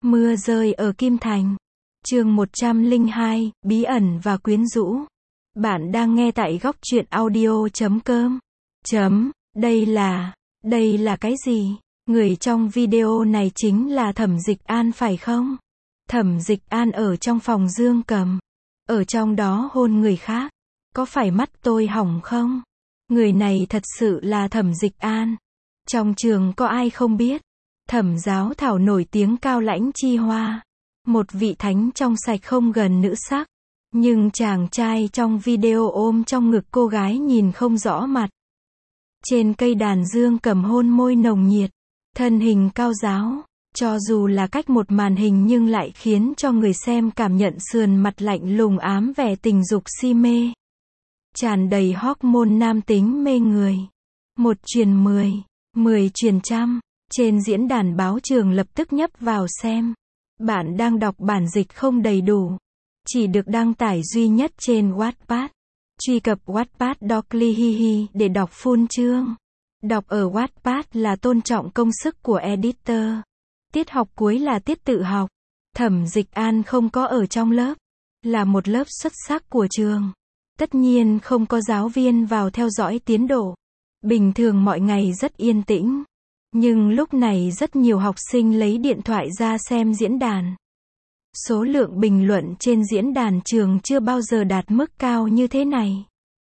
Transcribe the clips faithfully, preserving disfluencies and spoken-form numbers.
Mưa rơi ở Kim Thành. Chương một trăm lẻ hai, bí ẩn và quyến rũ. Bạn đang nghe tại góc truyện audio chấm com. Chấm, đây là, đây là cái gì? Người trong video này chính là Thẩm Dịch An phải không? Thẩm Dịch An ở trong phòng Dương Cầm. Ở trong đó hôn người khác. Có phải mắt tôi hỏng không? Người này thật sự là Thẩm Dịch An. Trong trường có ai không biết? Thẩm Giáo Thảo nổi tiếng cao lãnh chi hoa. Một vị thánh trong sạch không gần nữ sắc. Nhưng chàng trai trong video ôm trong ngực cô gái nhìn không rõ mặt. Trên cây đàn Dương Cầm hôn môi nồng nhiệt. Thân hình cao ráo. Cho dù là cách một màn hình nhưng lại khiến cho người xem cảm nhận sườn mặt lạnh lùng ám vẻ tình dục si mê. Tràn đầy hormone nam tính mê người. Một truyền mười, mười truyền trăm. Trên diễn đàn báo trường lập tức nhấp vào xem. Bạn đang đọc bản dịch không đầy đủ. Chỉ được đăng tải duy nhất trên Wattpad. Truy cập Wattpad Docly Hihi để đọc full chương. Đọc ở Wattpad là tôn trọng công sức của editor. Tiết học cuối là tiết tự học. Thẩm Dịch An không có ở trong lớp. Là một lớp xuất sắc của trường. Tất nhiên không có giáo viên vào theo dõi tiến độ. Bình thường mọi ngày rất yên tĩnh. Nhưng lúc này rất nhiều học sinh lấy điện thoại ra xem diễn đàn. Số lượng bình luận trên diễn đàn trường chưa bao giờ đạt mức cao như thế này.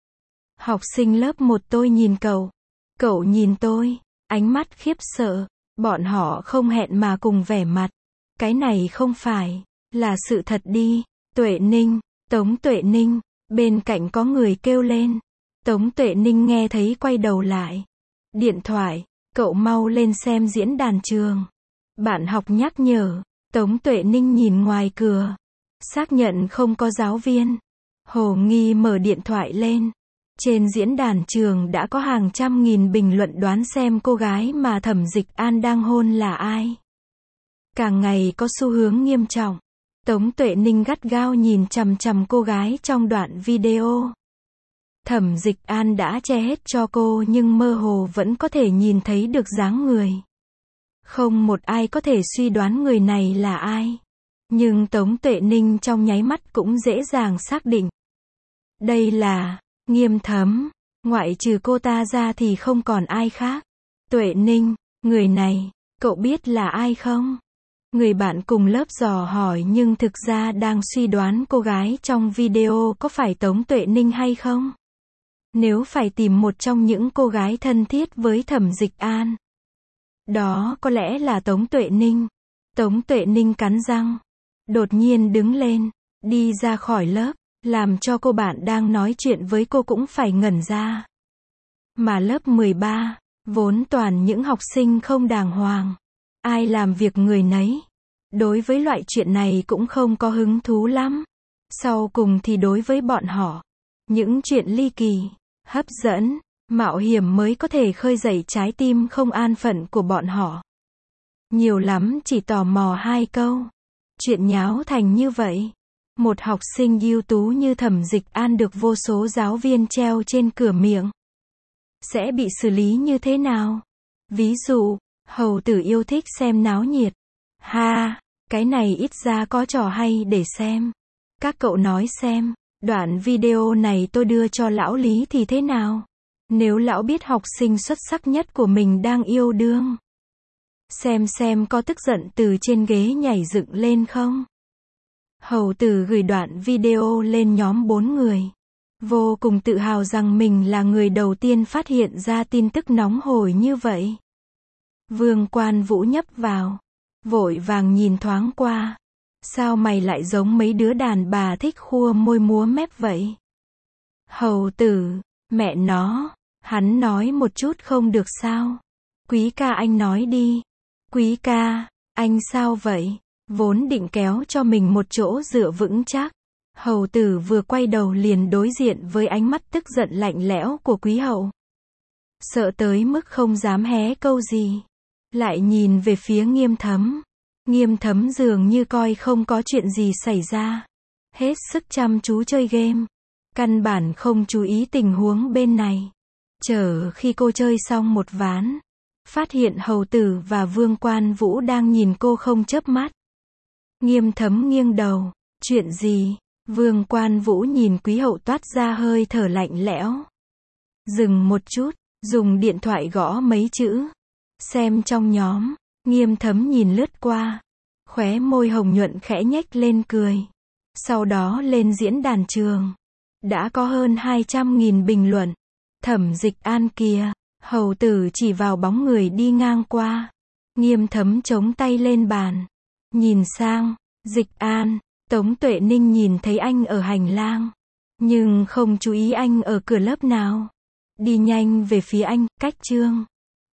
Học sinh lớp một tôi nhìn cậu. Cậu nhìn tôi. Ánh mắt khiếp sợ. Bọn họ không hẹn mà cùng vẻ mặt. Cái này không phải là sự thật đi. Tuệ Ninh, Tống Tuệ Ninh. Bên cạnh có người kêu lên. Tống Tuệ Ninh nghe thấy quay đầu lại. Điện thoại, cậu mau lên xem diễn đàn trường. Bạn học nhắc nhở. Tống Tuệ Ninh nhìn ngoài cửa. Xác nhận không có giáo viên. Hồ nghi mở điện thoại lên. Trên diễn đàn trường đã có hàng trăm nghìn bình luận đoán xem cô gái mà Thẩm Dịch An đang hôn là ai. Càng ngày có xu hướng nghiêm trọng. Tống Tuệ Ninh gắt gao nhìn chằm chằm cô gái trong đoạn video. Thẩm Dịch An đã che hết cho cô nhưng mơ hồ vẫn có thể nhìn thấy được dáng người. Không một ai có thể suy đoán người này là ai. Nhưng Tống Tuệ Ninh trong nháy mắt cũng dễ dàng xác định. Đây là Nghiêm Thấm. Ngoại trừ cô ta ra thì không còn ai khác. Tuệ Ninh, người này, cậu biết là ai không? Người bạn cùng lớp dò hỏi nhưng thực ra đang suy đoán cô gái trong video có phải Tống Tuệ Ninh hay không? Nếu phải tìm một trong những cô gái thân thiết với Thẩm Dịch An, đó có lẽ là Tống Tuệ Ninh. Tống Tuệ Ninh cắn răng. Đột nhiên đứng lên. Đi ra khỏi lớp. Làm cho cô bạn đang nói chuyện với cô cũng phải ngẩn ra. Mà lớp mười ba, vốn toàn những học sinh không đàng hoàng. Ai làm việc người nấy. Đối với loại chuyện này cũng không có hứng thú lắm. Sau cùng thì đối với bọn họ, những chuyện ly kỳ, hấp dẫn, mạo hiểm mới có thể khơi dậy trái tim không an phận của bọn họ. Nhiều lắm chỉ tò mò hai câu. Chuyện nháo thành như vậy. Một học sinh ưu tú như Thẩm Dịch An được vô số giáo viên treo trên cửa miệng. Sẽ bị xử lý như thế nào? Ví dụ, hầu tử yêu thích xem náo nhiệt. Ha, cái này ít ra có trò hay để xem. Các cậu nói xem, đoạn video này tôi đưa cho lão Lý thì thế nào? Nếu lão biết học sinh xuất sắc nhất của mình đang yêu đương. Xem xem có tức giận từ trên ghế nhảy dựng lên không? Hầu tử gửi đoạn video lên nhóm bốn người. Vô cùng tự hào rằng mình là người đầu tiên phát hiện ra tin tức nóng hổi như vậy. Vương Quan Vũ nhấp vào. Vội vàng nhìn thoáng qua. Sao mày lại giống mấy đứa đàn bà thích khua môi múa mép vậy? Hầu tử, mẹ nó, hắn nói một chút không được sao? Quý ca anh nói đi. Quý ca, anh sao vậy? Vốn định kéo cho mình một chỗ dựa vững chắc. Hầu tử vừa quay đầu liền đối diện với ánh mắt tức giận lạnh lẽo của quý hậu. Sợ tới mức không dám hé câu gì. Lại nhìn về phía Nghiêm Thấm. Nghiêm Thấm dường như coi không có chuyện gì xảy ra. Hết sức chăm chú chơi game. Căn bản không chú ý tình huống bên này. Chờ khi cô chơi xong một ván. Phát hiện hầu tử và Vương Quan Vũ đang nhìn cô không chớp mắt. Nghiêm Thấm nghiêng đầu. Chuyện gì? Vương Quan Vũ nhìn Quý Hậu toát ra hơi thở lạnh lẽo. Dừng một chút, dùng điện thoại gõ mấy chữ. Xem trong nhóm. Nghiêm Thấm nhìn lướt qua. Khóe môi hồng nhuận khẽ nhếch lên cười. Sau đó lên diễn đàn trường. Đã có hơn hai trăm nghìn bình luận. Thẩm Dịch An kìa. Hầu tử chỉ vào bóng người đi ngang qua. Nghiêm Thấm chống tay lên bàn. Nhìn sang. Dịch An. Tống Tuệ Ninh nhìn thấy anh ở hành lang. Nhưng không chú ý anh ở cửa lớp nào. Đi nhanh về phía anh, cách chương.